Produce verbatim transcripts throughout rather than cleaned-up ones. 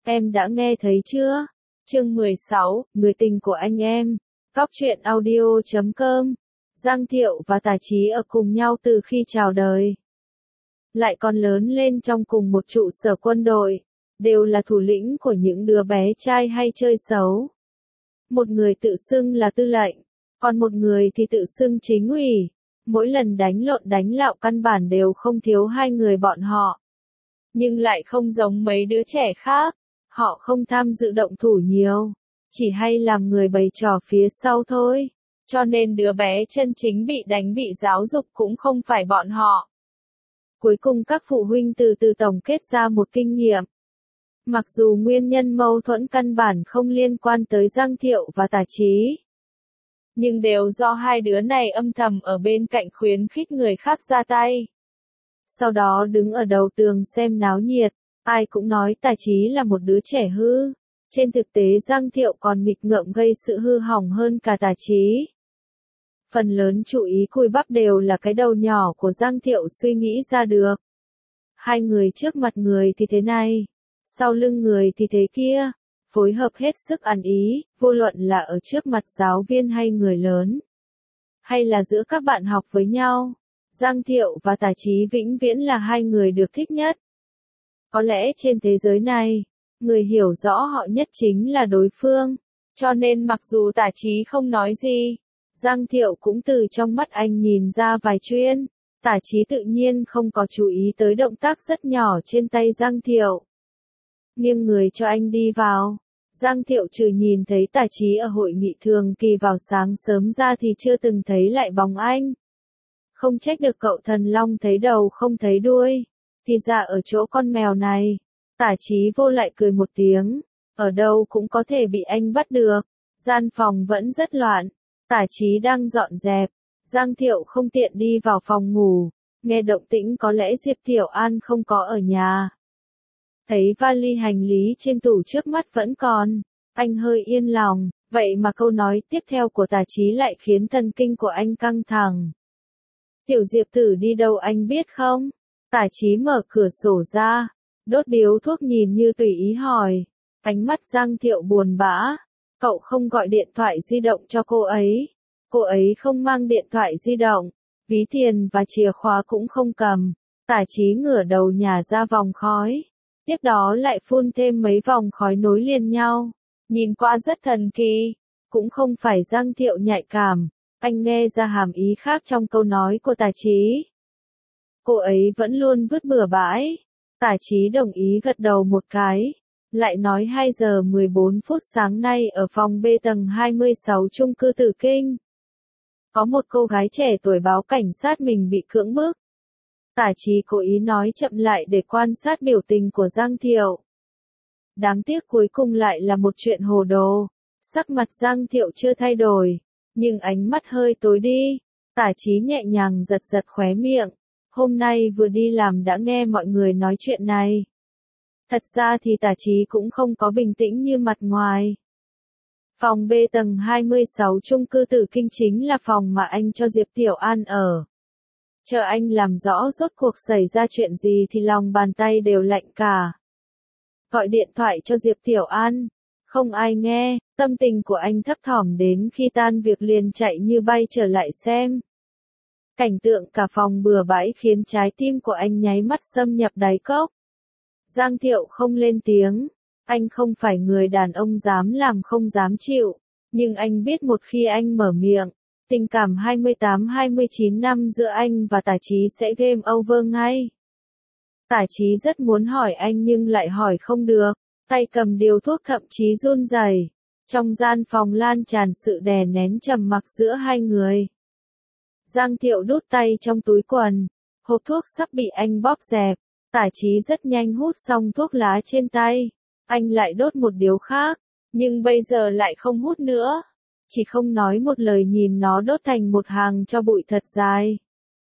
Em đã nghe thấy chưa? Chương mười sáu, Người tình của anh em. Cóc truyện audio chấm com. Giang Thiệu và Tả Chí ở cùng nhau từ khi chào đời. Lại còn lớn lên trong cùng một trụ sở quân đội. Đều là thủ lĩnh của những đứa bé trai hay chơi xấu. Một người tự xưng là tư lệnh. Còn một người thì tự xưng chính ủy. Mỗi lần đánh lộn đánh lạo căn bản đều không thiếu hai người bọn họ. Nhưng lại không giống mấy đứa trẻ khác. Họ không tham dự động thủ nhiều, chỉ hay làm người bày trò phía sau thôi. Cho nên đứa bé chân chính bị đánh bị giáo dục cũng không phải bọn họ. Cuối cùng các phụ huynh từ từ tổng kết ra một kinh nghiệm. Mặc dù nguyên nhân mâu thuẫn căn bản không liên quan tới Giang Thiệu và Tả Chí, nhưng đều do hai đứa này âm thầm ở bên cạnh khuyến khích người khác ra tay. Sau đó đứng ở đầu tường xem náo nhiệt. Ai cũng nói Tả Chí là một đứa trẻ hư. Trên thực tế Giang Thiệu còn nghịch ngợm gây sự hư hỏng hơn cả Tả Chí. Phần lớn chú ý cùi bắp đều là cái đầu nhỏ của Giang Thiệu suy nghĩ ra được. Hai người trước mặt người thì thế này, sau lưng người thì thế kia, phối hợp hết sức ăn ý, vô luận là ở trước mặt giáo viên hay người lớn, hay là giữa các bạn học với nhau. Giang Thiệu và Tả Chí vĩnh viễn là hai người được thích nhất. Có lẽ trên thế giới này, người hiểu rõ họ nhất chính là đối phương. Cho nên mặc dù Tả Chí không nói gì, Giang Thiệu cũng từ trong mắt anh nhìn ra vài chuyện. Tả Chí tự nhiên không có chú ý tới động tác rất nhỏ trên tay Giang Thiệu. Nghiêng người cho anh đi vào. Giang Thiệu trừ nhìn thấy Tả Chí ở hội nghị thường kỳ vào sáng sớm ra thì chưa từng thấy lại bóng anh. Không trách được cậu thần long thấy đầu không thấy đuôi. Thì ra ở chỗ con mèo này. Tả Chí vô lại cười một tiếng. Ở đâu cũng có thể bị anh bắt được. Gian phòng vẫn rất loạn. Tả Chí đang dọn dẹp. Giang Thiệu không tiện đi vào phòng ngủ. Nghe động tĩnh có lẽ Diệp Tiểu An không có ở nhà. Thấy vali hành lý trên tủ trước mắt vẫn còn. Anh hơi yên lòng. Vậy mà câu nói tiếp theo của Tả Chí lại khiến thần kinh của anh căng thẳng. Tiểu Diệp Tử đi đâu anh biết không? Tả Chí mở cửa sổ ra, đốt điếu thuốc nhìn như tùy ý hỏi. Ánh mắt Giang Thiệu buồn bã. Cậu không gọi điện thoại di động cho cô ấy. Cô ấy không mang điện thoại di động, ví tiền và chìa khóa cũng không cầm. Tả Chí ngửa đầu nhả ra vòng khói. Tiếp đó lại phun thêm mấy vòng khói nối liền nhau. Nhìn qua rất thần kỳ. Cũng không phải Giang Thiệu nhạy cảm. Anh nghe ra hàm ý khác trong câu nói của Tả Chí. Cô ấy vẫn luôn vứt bừa bãi. Tả Chí đồng ý gật đầu một cái. Lại nói hai giờ mười bốn phút sáng nay ở phòng B tầng hai mươi sáu chung cư Tử Kinh. Có một cô gái trẻ tuổi báo cảnh sát mình bị cưỡng bức. Tả Chí cố ý nói chậm lại để quan sát biểu tình của Giang Thiệu. Đáng tiếc cuối cùng lại là một chuyện hồ đồ. Sắc mặt Giang Thiệu chưa thay đổi, nhưng ánh mắt hơi tối đi. Tả Chí nhẹ nhàng giật giật khóe miệng. Hôm nay vừa đi làm đã nghe mọi người nói chuyện này. Thật ra thì Tả Chí cũng không có bình tĩnh như mặt ngoài. Phòng B tầng hai mươi sáu chung cư Tử Kinh chính là phòng mà anh cho Diệp Tiểu An ở. Chờ anh làm rõ rốt cuộc xảy ra chuyện gì thì lòng bàn tay đều lạnh cả. Gọi điện thoại cho Diệp Tiểu An. Không ai nghe, tâm tình của anh thấp thỏm đến khi tan việc liền chạy như bay trở lại xem. Cảnh tượng cả phòng bừa bãi khiến trái tim của anh nháy mắt xâm nhập đáy cốc. Giang Thiệu không lên tiếng. Anh không phải người đàn ông dám làm không dám chịu. Nhưng anh biết một khi anh mở miệng, tình cảm hai mươi tám hai mươi chín năm giữa anh và Tả Chí sẽ game over ngay. Tả Chí rất muốn hỏi anh nhưng lại hỏi không được. Tay cầm điếu thuốc thậm chí run rẩy. Trong gian phòng lan tràn sự đè nén trầm mặc giữa hai người. Giang Thiệu đút tay trong túi quần. Hộp thuốc sắp bị anh bóp dẹp. Tả Chí rất nhanh hút xong thuốc lá trên tay. Anh lại đốt một điếu khác. Nhưng bây giờ lại không hút nữa. Chỉ không nói một lời nhìn nó đốt thành một hàng cho bụi thật dài.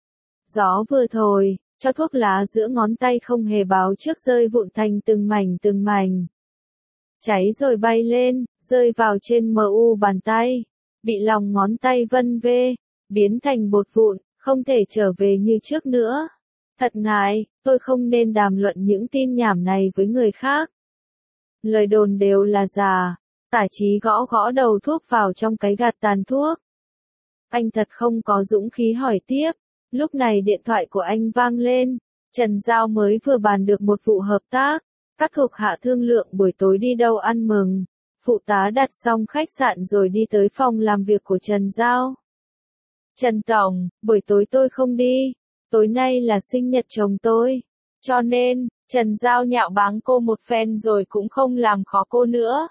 Gió vừa thổi, cho thuốc lá giữa ngón tay không hề báo trước rơi vụn thành từng mảnh từng mảnh. Cháy rồi bay lên, rơi vào trên mờ u bàn tay. Bị lòng ngón tay vân vê, biến thành bột vụn, không thể trở về như trước nữa. Thật ngại, tôi không nên đàm luận những tin nhảm này với người khác. Lời đồn đều là giả. Tả Chí gõ gõ đầu thuốc vào trong cái gạt tàn thuốc. Anh thật không có dũng khí hỏi tiếp. Lúc này điện thoại của anh vang lên. Trần Giao mới vừa bàn được một vụ hợp tác. Các thuộc hạ thương lượng buổi tối đi đâu ăn mừng. Phụ tá đặt xong khách sạn rồi đi tới phòng làm việc của Trần Giao. Trần Tổng, buổi tối tôi không đi. Tối nay là sinh nhật chồng tôi. Cho nên, Trần Giao nhạo báng cô một phen rồi cũng không làm khó cô nữa.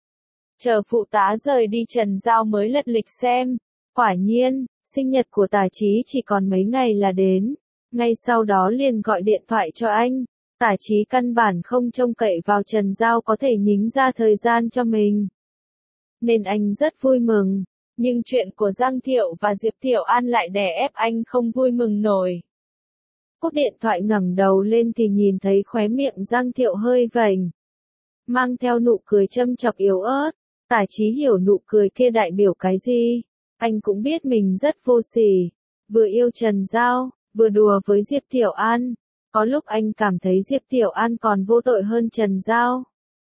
Chờ phụ tá rời đi Trần Giao mới lật lịch xem. Quả nhiên, sinh nhật của Tả Chí chỉ còn mấy ngày là đến. Ngay sau đó liền gọi điện thoại cho anh. Tả Chí căn bản không trông cậy vào Trần Giao có thể nhính ra thời gian cho mình. Nên anh rất vui mừng. Nhưng chuyện của Giang Thiệu và Diệp Thiệu An lại đè ép anh không vui mừng nổi. Cúp điện thoại ngẩng đầu lên thì nhìn thấy khóe miệng Giang Thiệu hơi vểnh. Mang theo nụ cười châm chọc yếu ớt. Tả Chí hiểu nụ cười kia đại biểu cái gì. Anh cũng biết mình rất vô sỉ. Vừa yêu Trần Giao, vừa đùa với Diệp Thiệu An. Có lúc anh cảm thấy Diệp Thiệu An còn vô tội hơn Trần Giao.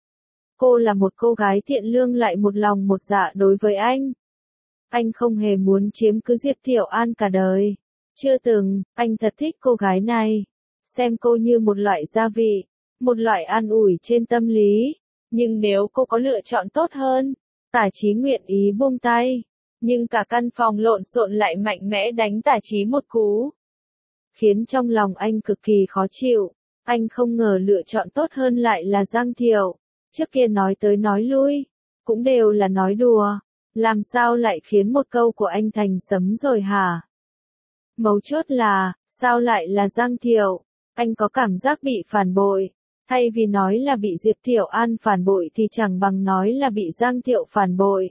Cô là một cô gái thiện lương lại một lòng một dạ đối với anh. Anh không hề muốn chiếm cứ Diệp Thiệu An cả đời. Chưa từng, anh thật thích cô gái này. Xem cô như một loại gia vị, một loại an ủi trên tâm lý. Nhưng nếu cô có lựa chọn tốt hơn, Tả Chí nguyện ý buông tay. Nhưng cả căn phòng lộn xộn lại mạnh mẽ đánh Tả Chí một cú. Khiến trong lòng anh cực kỳ khó chịu. Anh không ngờ lựa chọn tốt hơn lại là Giang Thiệu. Trước kia nói tới nói lui, cũng đều là nói đùa. Làm sao lại khiến một câu của anh thành sấm rồi hả? Mấu chốt là, sao lại là Giang Thiệu? Anh có cảm giác bị phản bội. Thay vì nói là bị Diệp Thiệu An phản bội thì chẳng bằng nói là bị Giang Thiệu phản bội.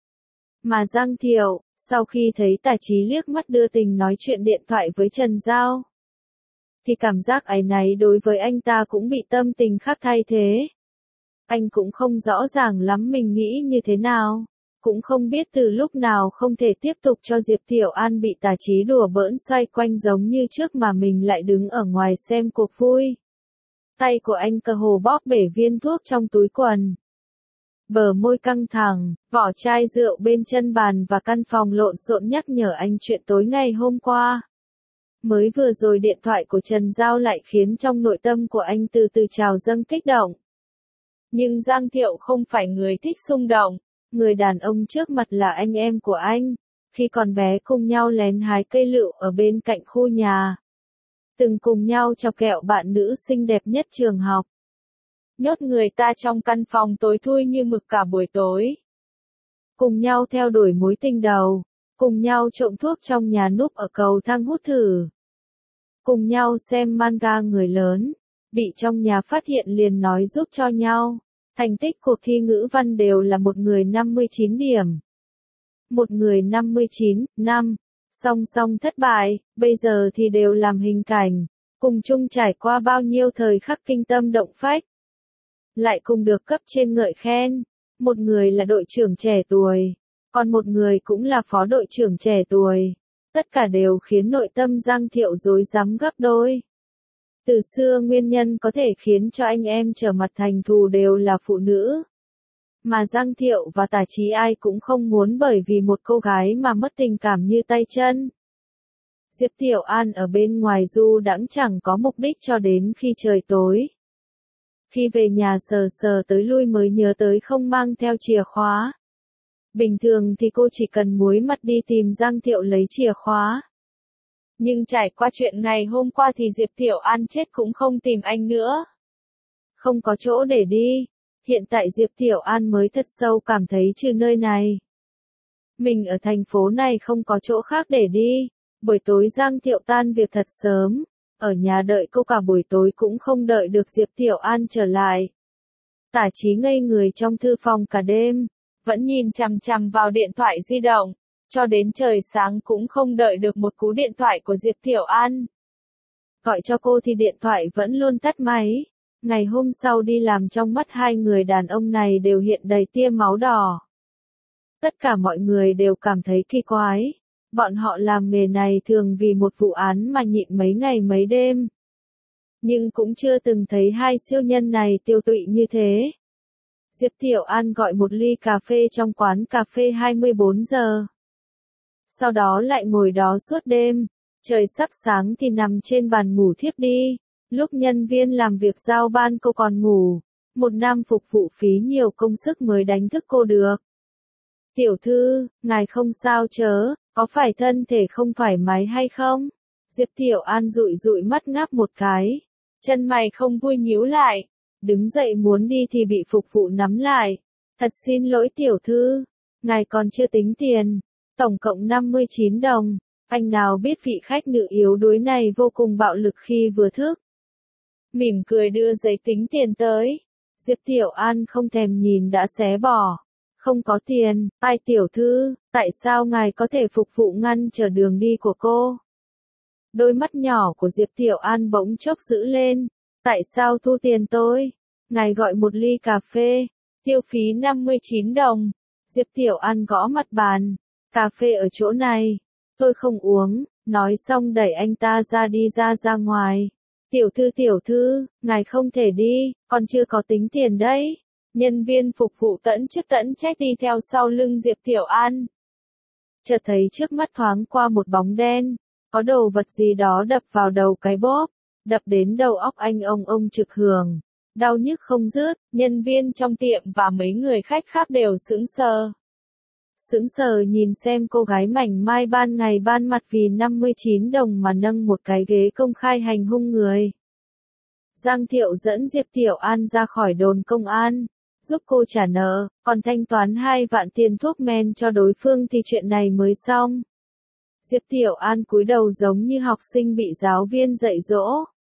Mà Giang Thiệu, sau khi thấy Tả Chí liếc mắt đưa tình nói chuyện điện thoại với Trần Giao, thì cảm giác áy náy đối với anh ta cũng bị tâm tình khác thay thế. Anh cũng không rõ ràng lắm mình nghĩ như thế nào. Cũng không biết từ lúc nào không thể tiếp tục cho Diệp Thiệu An bị Tả Chí đùa bỡn xoay quanh giống như trước mà mình lại đứng ở ngoài xem cuộc vui. Tay của anh cơ hồ bóp bể viên thuốc trong túi quần. Bờ môi căng thẳng, vỏ chai rượu bên chân bàn và căn phòng lộn xộn nhắc nhở anh chuyện tối ngày hôm qua. Mới vừa rồi điện thoại của Trần Giao lại khiến trong nội tâm của anh từ từ trào dâng kích động. Nhưng Giang Thiệu không phải người thích xung động. Người đàn ông trước mặt là anh em của anh. Khi còn bé cùng nhau lén hái cây lựu ở bên cạnh khu nhà. Từng cùng nhau chọc kẹo bạn nữ xinh đẹp nhất trường học. Nhốt người ta trong căn phòng tối thui như mực cả buổi tối. Cùng nhau theo đuổi mối tình đầu. Cùng nhau trộm thuốc trong nhà núp ở cầu thang hút thử. Cùng nhau xem manga người lớn. Bị trong nhà phát hiện liền nói giúp cho nhau. Thành tích cuộc thi ngữ văn đều là một người năm mươi chín điểm. Một người năm mươi chín, năm. Song song thất bại, bây giờ thì đều làm hình cảnh. Cùng chung trải qua bao nhiêu thời khắc kinh tâm động phách. Lại cùng được cấp trên ngợi khen. Một người là đội trưởng trẻ tuổi. Còn một người cũng là phó đội trưởng trẻ tuổi. Tất cả đều khiến nội tâm Giang Thiệu rối rắm gấp đôi. Từ xưa nguyên nhân có thể khiến cho anh em trở mặt thành thù đều là phụ nữ. Mà Giang Thiệu và Tả Chí ai cũng không muốn bởi vì một cô gái mà mất tình cảm như tay chân. Diệp Thiệu An ở bên ngoài du đãng chẳng có mục đích cho đến khi trời tối. Khi về nhà sờ sờ tới lui mới nhớ tới không mang theo chìa khóa. Bình thường thì cô chỉ cần muối mặt đi tìm Giang Thiệu lấy chìa khóa. Nhưng trải qua chuyện ngày hôm qua thì Diệp Thiệu An chết cũng không tìm anh nữa. Không có chỗ để đi. Hiện tại Diệp Thiệu An mới thật sâu cảm thấy trừ nơi này. Mình ở thành phố này không có chỗ khác để đi. Buổi tối Giang Thiệu tan việc thật sớm. Ở nhà đợi cô cả buổi tối cũng không đợi được Diệp Thiệu An trở lại. Tả Chí ngây người trong thư phòng cả đêm. Vẫn nhìn chằm chằm vào điện thoại di động. Cho đến trời sáng cũng không đợi được một cú điện thoại của Diệp Thiệu An. Gọi cho cô thì điện thoại vẫn luôn tắt máy. Ngày hôm sau đi làm trong mắt hai người đàn ông này đều hiện đầy tia máu đỏ. Tất cả mọi người đều cảm thấy kỳ quái. Bọn họ làm nghề này thường vì một vụ án mà nhịn mấy ngày mấy đêm. Nhưng cũng chưa từng thấy hai siêu nhân này tiêu tụy như thế. Diệp Tiểu An gọi một ly cà phê trong quán cà phê hai mươi bốn giờ. Sau đó lại ngồi đó suốt đêm, trời sắp sáng thì nằm trên bàn ngủ thiếp đi. Lúc nhân viên làm việc giao ban cô còn ngủ, một nam phục vụ phí nhiều công sức mới đánh thức cô được. Tiểu thư, ngài không sao chớ, có phải thân thể không thoải mái hay không? Diệp Tiểu An dụi dụi mắt ngáp một cái, chân mày không vui nhíu lại, đứng dậy muốn đi thì bị phục vụ nắm lại. Thật xin lỗi tiểu thư, ngài còn chưa tính tiền, tổng cộng năm mươi chín đồng, anh nào biết vị khách nữ yếu đuối này vô cùng bạo lực khi vừa thức. Mỉm cười đưa giấy tính tiền tới, Diệp Tiểu An không thèm nhìn đã xé bỏ. Không có tiền, ai tiểu thư, tại sao ngài có thể phục vụ ngăn trở đường đi của cô? Đôi mắt nhỏ của Diệp Tiểu An bỗng chốc giữ lên, tại sao thu tiền tôi? Ngài gọi một ly cà phê, tiêu phí năm mươi chín đồng. Diệp Tiểu An gõ mặt bàn, cà phê ở chỗ này, tôi không uống, nói xong đẩy anh ta ra đi ra ra ngoài. Tiểu thư tiểu thư, ngài không thể đi, còn chưa có tính tiền đấy. Nhân viên phục vụ tẫn chức tẫn trách đi theo sau lưng Diệp Tiểu An. Chợt thấy trước mắt thoáng qua một bóng đen, có đồ vật gì đó đập vào đầu cái bóp, đập đến đầu óc anh ông ông trực hưởng, đau nhức không dứt. Nhân viên trong tiệm và mấy người khách khác đều sững sờ. Sững sờ nhìn xem cô gái mảnh mai ban ngày ban mặt vì năm mươi chín đồng mà nâng một cái ghế công khai hành hung người. Giang Thiệu dẫn Diệp Tiểu An ra khỏi đồn công an, giúp cô trả nợ, còn thanh toán hai vạn tiền thuốc men cho đối phương thì chuyện này mới xong. Diệp Tiểu An cúi đầu giống như học sinh bị giáo viên dạy dỗ.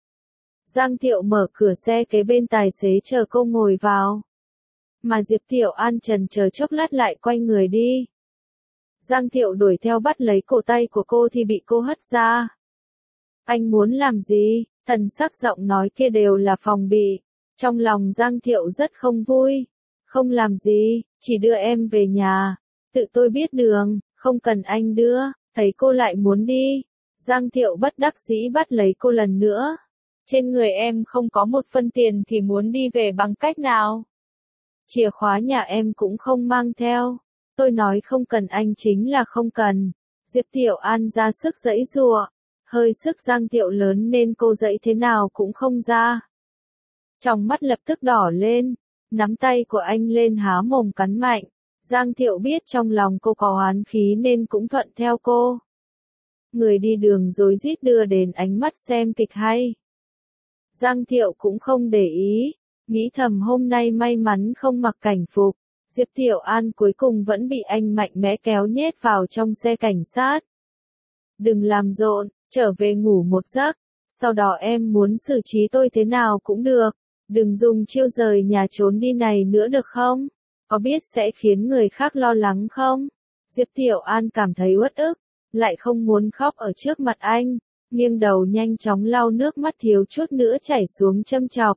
Giang Thiệu mở cửa xe kế bên tài xế chờ cô ngồi vào. Mà Diệp Tiểu An chần chờ chốc lát lại quay người đi. Giang Thiệu đuổi theo bắt lấy cổ tay của cô thì bị cô hất ra. Anh muốn làm gì? Thần sắc giọng nói kia đều là phòng bị. Trong lòng Giang Thiệu rất không vui. Không làm gì, chỉ đưa em về nhà. Tự tôi biết đường, không cần anh đưa. Thấy cô lại muốn đi. Giang Thiệu bất đắc dĩ bắt lấy cô lần nữa. Trên người em không có một phân tiền thì muốn đi về bằng cách nào? Chìa khóa nhà em cũng không mang theo. Tôi nói không cần anh chính là không cần. Diệp Tiểu An ra sức giãy giụa. Hơi sức Giang Thiệu lớn nên cô giãy thế nào cũng không ra. Trong mắt lập tức đỏ lên. Nắm tay của anh lên há mồm cắn mạnh. Giang Thiệu biết trong lòng cô có oán khí nên cũng thuận theo cô. Người đi đường rối rít đưa đến ánh mắt xem kịch hay. Giang Thiệu cũng không để ý. Nghĩ thầm hôm nay may mắn không mặc cảnh phục. Diệp Tiểu An cuối cùng vẫn bị anh mạnh mẽ kéo nhét vào trong xe cảnh sát. Đừng làm rộn, trở về ngủ một giấc. Sau đó em muốn xử trí tôi thế nào cũng được. Đừng dùng chiêu rời nhà trốn đi này nữa được không? Có biết sẽ khiến người khác lo lắng không? Diệp Tiểu An cảm thấy uất ức, lại không muốn khóc ở trước mặt anh, nghiêng đầu nhanh chóng lau nước mắt thiếu chút nữa chảy xuống châm chọc.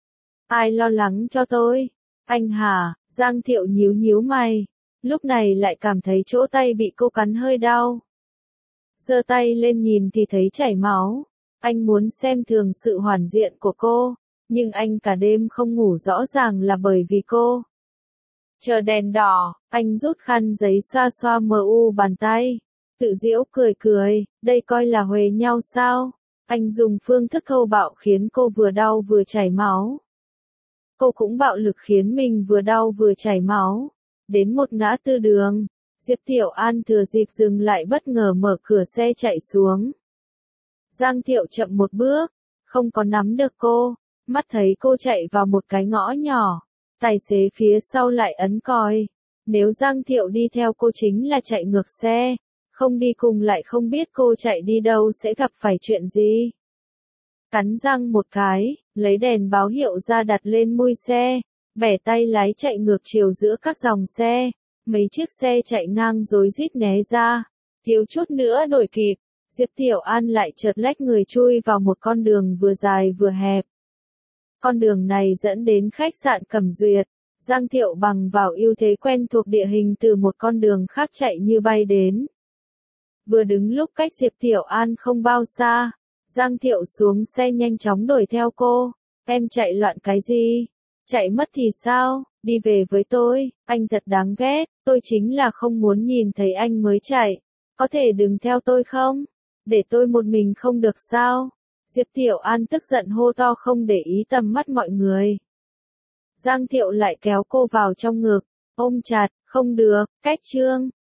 Ai lo lắng cho tôi? Anh hả? Giang Thiệu nhíu nhíu mày, lúc này lại cảm thấy chỗ tay bị cô cắn hơi đau. Giơ tay lên nhìn thì thấy chảy máu, anh muốn xem thường sự hoàn diện của cô, nhưng anh cả đêm không ngủ rõ ràng là bởi vì cô. Chờ đèn đỏ, anh rút khăn giấy xoa xoa mờ u bàn tay, tự giễu cười cười, đây coi là huề nhau sao? Anh dùng phương thức thô bạo khiến cô vừa đau vừa chảy máu. Cô cũng bạo lực khiến mình vừa đau vừa chảy máu. Đến một ngã tư đường, Diệp Tiểu An thừa dịp dừng lại bất ngờ mở cửa xe chạy xuống. Giang Thiệu chậm một bước, không có nắm được cô, mắt thấy cô chạy vào một cái ngõ nhỏ. Tài xế phía sau lại ấn còi. Nếu Giang Thiệu đi theo cô chính là chạy ngược xe, không đi cùng lại không biết cô chạy đi đâu sẽ gặp phải chuyện gì. Cắn răng một cái, lấy đèn báo hiệu ra đặt lên mui xe, bẻ tay lái chạy ngược chiều giữa các dòng xe. Mấy chiếc xe chạy ngang rối rít né ra, thiếu chút nữa đuổi kịp. Diệp Tiểu An lại chợt lách người chui vào một con đường vừa dài vừa hẹp. Con đường này dẫn đến khách sạn Cẩm Duyệt. Giang Thiệu bằng vào ưu thế quen thuộc địa hình từ một con đường khác chạy như bay đến. Vừa đứng lúc cách Diệp Tiểu An không bao xa, Giang Thiệu xuống xe nhanh chóng đuổi theo cô. Em chạy loạn cái gì? Chạy mất thì sao? đi về với tôi, anh thật đáng ghét, tôi chính là không muốn nhìn thấy anh mới chạy. Có thể đừng theo tôi không? Để tôi một mình không được sao? Diệp Thiệu An tức giận hô to không để ý tầm mắt mọi người. Giang Thiệu lại kéo cô vào trong ngực, ôm chặt, không được, cách Trương.